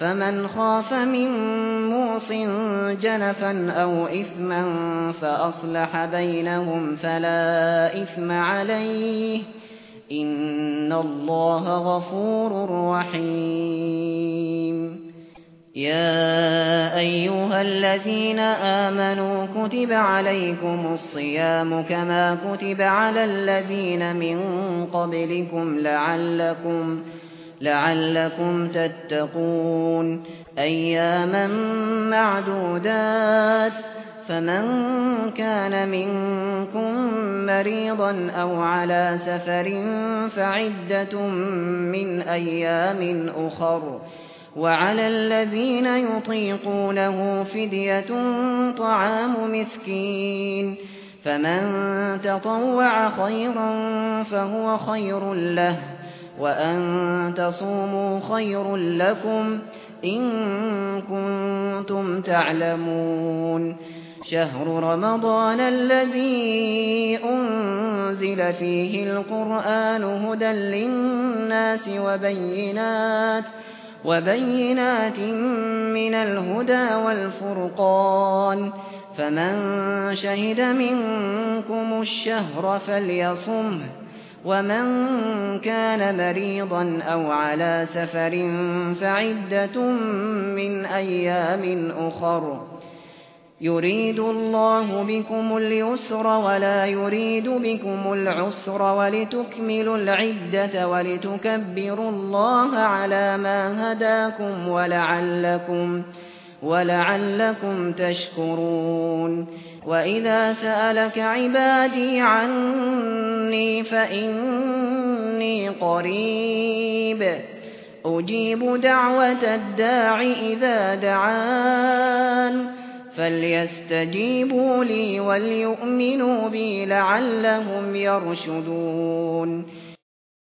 فمن خاف من موص جنفا أو إثما فأصلح بينهم فلا إثم عليه إن الله غفور رحيم. يا أيها الذين آمنوا كتب عليكم الصيام كما كتب على الذين من قبلكم لعلكم تتقون أياما معدودات فمن كان منكم مريضا أو على سفر فعدة من أيام أخر وعلى الذين يطيقونه فدية طعام مسكين فمن تطوع خيرا فهو خير له وأن تصوموا خير لكم إن كنتم تعلمون. شهر رمضان الذي أنزل فيه القرآن هدى للناس وبينات من الهدى والفرقان فمن شهد منكم الشهر فليصمه ومن كان مريضا أو على سفر فعدة من أيام أخر يريد الله بكم اليسر ولا يريد بكم العسر ولتكملوا العدة ولتكبروا الله على ما هداكم ولعلكم تشكرون. وإذا سألك عبادي عني فإني قريب أجيب دعوة الداع إذا دعان فليستجيبوا لي وليؤمنوا بي لعلهم يرشدون.